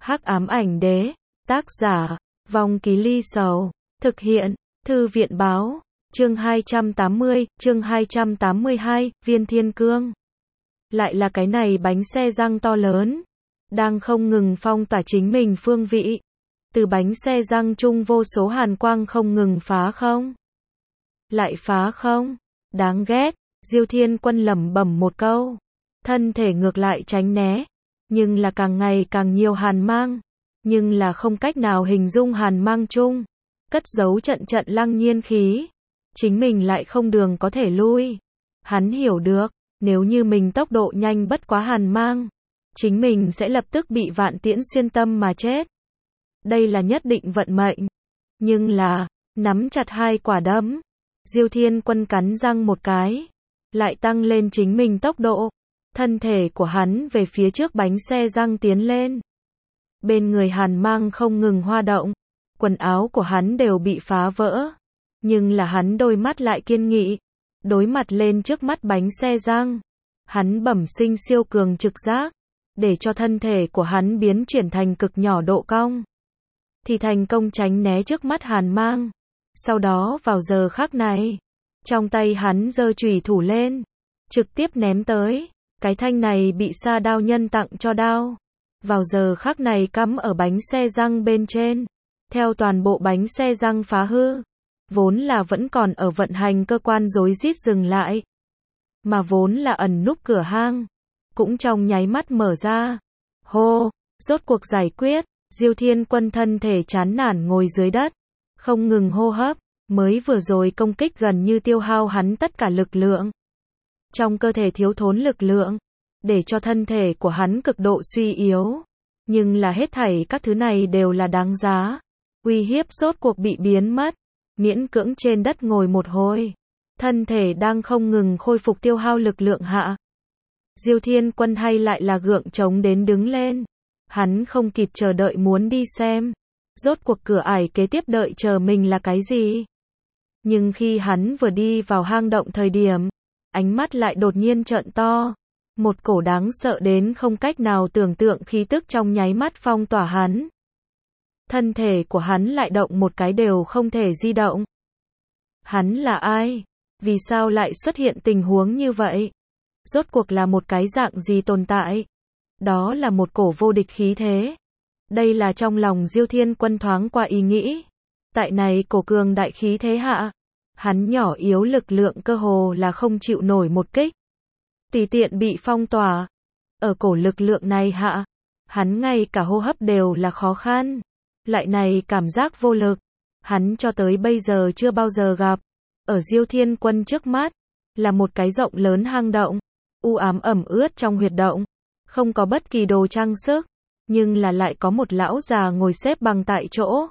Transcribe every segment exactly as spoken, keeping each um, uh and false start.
Hắc ám ảnh đế, tác giả, Vong Ký Ly Sầu, thực hiện, Thư viện báo, chương hai trăm tám mươi, chương hai trăm tám mươi hai, Viên Thiên Cương. Lại là cái này bánh xe răng to lớn, đang không ngừng phong tỏa chính mình phương vị. Từ bánh xe răng chung vô số hàn quang không ngừng phá không. Lại phá không, đáng ghét, Diêu Thiên Quân lẩm bẩm một câu. Thân thể ngược lại tránh né, nhưng là càng ngày càng nhiều hàn mang, nhưng là không cách nào hình dung hàn mang chung, cất giấu trận trận lăng nhiên khí, chính mình lại không đường có thể lui. Hắn hiểu được, nếu như mình tốc độ nhanh bất quá hàn mang, chính mình sẽ lập tức bị vạn tiễn xuyên tâm mà chết. Đây là nhất định vận mệnh. Nhưng là, nắm chặt hai quả đấm, Diêu Thiên Quân cắn răng một cái, lại tăng lên chính mình tốc độ. Thân thể của hắn về phía trước bánh xe răng tiến lên. Bên người hàn mang không ngừng hoa động, quần áo của hắn đều bị phá vỡ. Nhưng là hắn đôi mắt lại kiên nghị, đối mặt lên trước mắt bánh xe răng. Hắn bẩm sinh siêu cường trực giác, để cho thân thể của hắn biến chuyển thành cực nhỏ độ cong. Thì thành công tránh né trước mắt hàn mang. Sau đó vào giờ khắc này, trong tay hắn giơ chùy thủ lên, trực tiếp ném tới. Cái thanh này bị Sa Đao Nhân tặng cho đao, vào giờ khắc này cắm ở bánh xe răng bên trên, theo toàn bộ bánh xe răng phá hư, vốn là vẫn còn ở vận hành cơ quan rối rít dừng lại, mà vốn là ẩn núp cửa hang, cũng trong nháy mắt mở ra. Hô, rốt cuộc giải quyết, Diêu Thiên Quân thân thể chán nản ngồi dưới đất, không ngừng hô hấp, mới vừa rồi công kích gần như tiêu hao hắn tất cả lực lượng. Trong cơ thể thiếu thốn lực lượng, để cho thân thể của hắn cực độ suy yếu. Nhưng là hết thảy các thứ này đều là đáng giá. Uy hiếp rốt cuộc bị biến mất, miễn cưỡng trên đất ngồi một hồi. Thân thể đang không ngừng khôi phục tiêu hao lực lượng hạ. Diêu Thiên Quân hay lại là gượng chống đến đứng lên. Hắn không kịp chờ đợi muốn đi xem. Rốt cuộc cửa ải kế tiếp đợi chờ mình là cái gì. Nhưng khi hắn vừa đi vào hang động thời điểm, ánh mắt lại đột nhiên trợn to. Một cổ đáng sợ đến không cách nào tưởng tượng khí tức trong nháy mắt phong tỏa hắn. Thân thể của hắn lại động một cái đều không thể di động. Hắn là ai? Vì sao lại xuất hiện tình huống như vậy? Rốt cuộc là một cái dạng gì tồn tại? Đó là một cổ vô địch khí thế. Đây là trong lòng Diêu Thiên Quân thoáng qua ý nghĩ. Tại này cổ cường đại khí thế hạ, hắn nhỏ yếu lực lượng cơ hồ là không chịu nổi một kích. Tùy tiện bị phong tỏa. Ở cổ lực lượng này hạ, hắn ngay cả hô hấp đều là khó khăn. Lại này cảm giác vô lực, hắn cho tới bây giờ chưa bao giờ gặp. Ở Diêu Thiên Quân trước mắt, là một cái rộng lớn hang động, u ám ẩm ướt trong huyệt động, không có bất kỳ đồ trang sức, nhưng là lại có một lão già ngồi xếp bằng tại chỗ.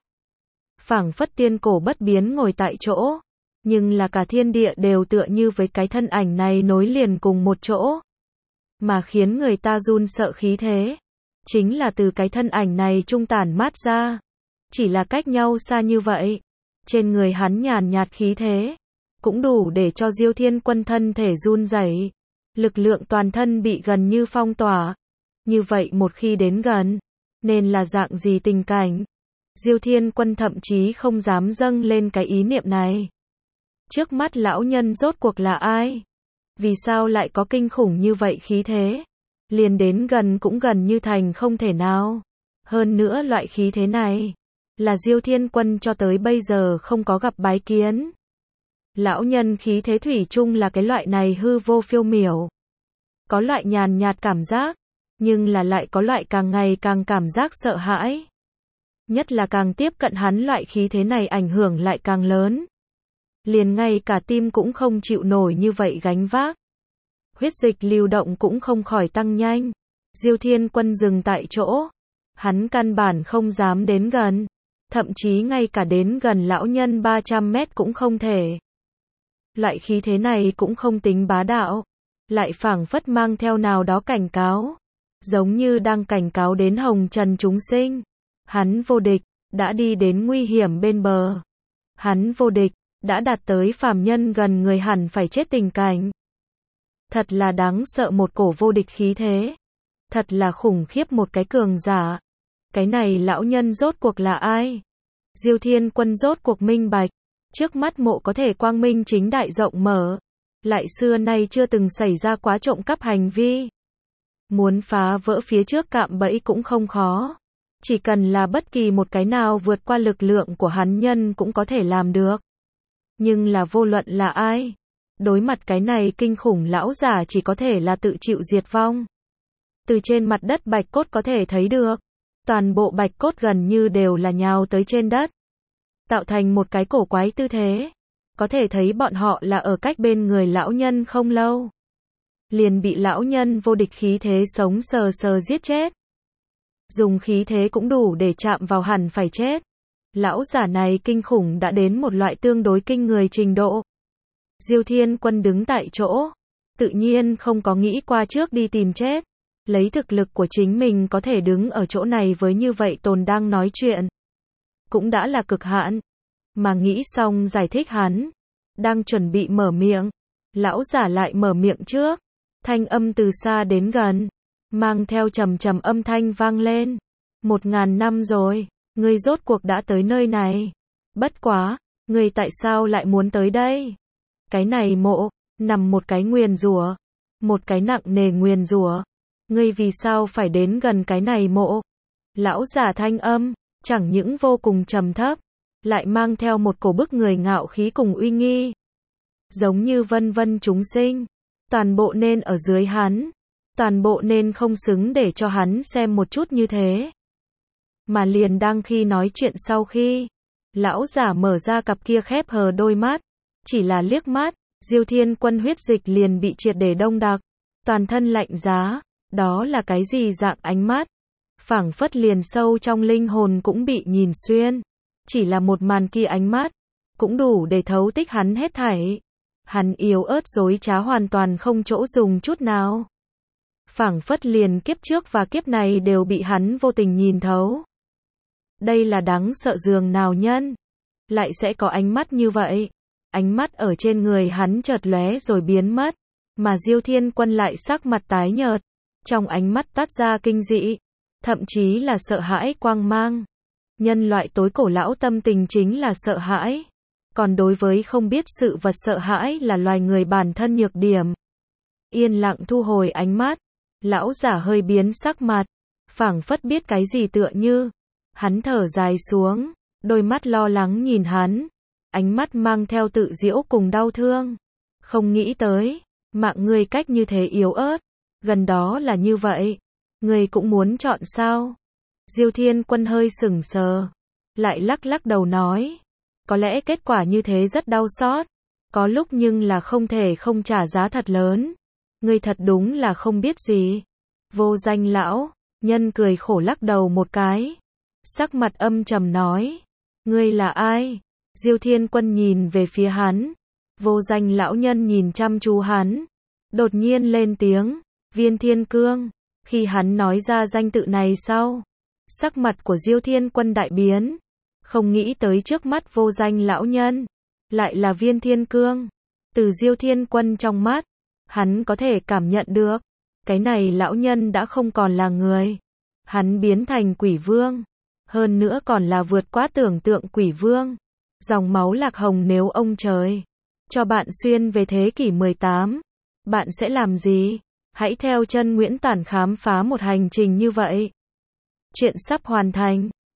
Phảng phất tiên cổ bất biến ngồi tại chỗ. Nhưng là cả thiên địa đều tựa như với cái thân ảnh này nối liền cùng một chỗ. Mà khiến người ta run sợ khí thế. Chính là từ cái thân ảnh này trung tản mát ra. Chỉ là cách nhau xa như vậy. Trên người hắn nhàn nhạt khí thế. Cũng đủ để cho Diêu Thiên Quân thân thể run rẩy. Lực lượng toàn thân bị gần như phong tỏa. Như vậy một khi đến gần, nên là dạng gì tình cảnh. Diêu Thiên Quân thậm chí không dám dâng lên cái ý niệm này. Trước mắt lão nhân rốt cuộc là ai? Vì sao lại có kinh khủng như vậy khí thế? Liền đến gần cũng gần như thành không thể nào. Hơn nữa loại khí thế này, là Diêu Thiên Quân cho tới bây giờ không có gặp bái kiến. Lão nhân khí thế thủy chung là cái loại này hư vô phiêu miểu. Có loại nhàn nhạt cảm giác, nhưng là lại có loại càng ngày càng cảm giác sợ hãi. Nhất là càng tiếp cận hắn loại khí thế này ảnh hưởng lại càng lớn. Liền ngay cả tim cũng không chịu nổi như vậy gánh vác. Huyết dịch lưu động cũng không khỏi tăng nhanh. Diêu Thiên Quân dừng tại chỗ. Hắn căn bản không dám đến gần. Thậm chí ngay cả đến gần lão nhân ba trăm mét cũng không thể. Loại khí thế này cũng không tính bá đạo. Lại phảng phất mang theo nào đó cảnh cáo. Giống như đang cảnh cáo đến hồng trần chúng sinh. Hắn vô địch, đã đi đến nguy hiểm bên bờ. Hắn vô địch, đã đạt tới phàm nhân gần người hẳn phải chết tình cảnh. Thật là đáng sợ một cổ vô địch khí thế. Thật là khủng khiếp một cái cường giả. Cái này lão nhân rốt cuộc là ai? Diêu Thiên Quân rốt cuộc minh bạch. Trước mắt mộ có thể quang minh chính đại rộng mở. Lại xưa nay chưa từng xảy ra quá trộm cắp hành vi. Muốn phá vỡ phía trước cạm bẫy cũng không khó. Chỉ cần là bất kỳ một cái nào vượt qua lực lượng của hắn nhân cũng có thể làm được. Nhưng là vô luận là ai? Đối mặt cái này kinh khủng lão giả chỉ có thể là tự chịu diệt vong. Từ trên mặt đất bạch cốt có thể thấy được. Toàn bộ bạch cốt gần như đều là nhào tới trên đất. Tạo thành một cái cổ quái tư thế. Có thể thấy bọn họ là ở cách bên người lão nhân không lâu. Liền bị lão nhân vô địch khí thế sống sờ sờ giết chết. Dùng khí thế cũng đủ để chạm vào hẳn phải chết. Lão giả này kinh khủng đã đến một loại tương đối kinh người trình độ. Diêu Thiên Quân đứng tại chỗ. Tự nhiên không có nghĩ qua trước đi tìm chết. Lấy thực lực của chính mình có thể đứng ở chỗ này với như vậy tồn đang nói chuyện. Cũng đã là cực hạn. Mà nghĩ xong giải thích hắn. Đang chuẩn bị mở miệng. Lão giả lại mở miệng trước. Thanh âm từ xa đến gần. Mang theo trầm trầm âm thanh vang lên. Một ngàn năm rồi. Ngươi rốt cuộc đã tới nơi này. Bất quá. Ngươi tại sao lại muốn tới đây? Cái này mộ. Nằm một cái nguyền rủa. Một cái nặng nề nguyền rủa. Ngươi vì sao phải đến gần cái này mộ? Lão giả thanh âm. Chẳng những vô cùng trầm thấp. Lại mang theo một cổ bức người ngạo khí cùng uy nghi. Giống như vân vân chúng sinh. Toàn bộ nên ở dưới hắn. Toàn bộ nên không xứng để cho hắn xem một chút như thế. Mà liền đang khi nói chuyện sau khi. Lão giả mở ra cặp kia khép hờ đôi mắt. Chỉ là liếc mắt. Diêu Thiên Quân huyết dịch liền bị triệt để đông đặc. Toàn thân lạnh giá. Đó là cái gì dạng ánh mắt? Phảng phất liền sâu trong linh hồn cũng bị nhìn xuyên. Chỉ là một màn kia ánh mắt. Cũng đủ để thấu tích hắn hết thảy. Hắn yếu ớt dối trá hoàn toàn không chỗ dùng chút nào. Phảng phất liền kiếp trước và kiếp này đều bị hắn vô tình nhìn thấu. Đây là đáng sợ dường nào nhân. Lại sẽ có ánh mắt như vậy. Ánh mắt ở trên người hắn chợt lóe rồi biến mất. Mà Diêu Thiên Quân lại sắc mặt tái nhợt. Trong ánh mắt toát ra kinh dị. Thậm chí là sợ hãi quang mang. Nhân loại tối cổ lão tâm tình chính là sợ hãi. Còn đối với không biết sự vật sợ hãi là loài người bản thân nhược điểm. Yên lặng thu hồi ánh mắt. Lão giả hơi biến sắc mặt. Phảng phất biết cái gì tựa như. Hắn thở dài xuống. Đôi mắt lo lắng nhìn hắn. Ánh mắt mang theo tự giễu cùng đau thương. Không nghĩ tới. Mạng ngươi cách như thế yếu ớt. Gần đó là như vậy. Ngươi cũng muốn chọn sao? Diêu Thiên Quân hơi sững sờ. Lại lắc lắc đầu nói. Có lẽ kết quả như thế rất đau xót. Có lúc nhưng là không thể không trả giá thật lớn. Ngươi thật đúng là không biết gì. Vô danh lão. Nhân cười khổ lắc đầu một cái. Sắc mặt âm trầm nói. Ngươi là ai? Diêu Thiên Quân nhìn về phía hắn. Vô danh lão nhân nhìn chăm chú hắn. Đột nhiên lên tiếng. Viên Thiên Cương. Khi hắn nói ra danh tự này sau. Sắc mặt của Diêu Thiên Quân đại biến. Không nghĩ tới trước mắt vô danh lão nhân. Lại là Viên Thiên Cương. Từ Diêu Thiên Quân trong mắt. Hắn có thể cảm nhận được. Cái này lão nhân đã không còn là người. Hắn biến thành quỷ vương. Hơn nữa còn là vượt quá tưởng tượng quỷ vương. Dòng máu lạc hồng nếu ông trời. Cho bạn xuyên về thế kỷ mười tám. Bạn sẽ làm gì? Hãy theo chân Nguyễn Tản khám phá một hành trình như vậy. Chuyện sắp hoàn thành.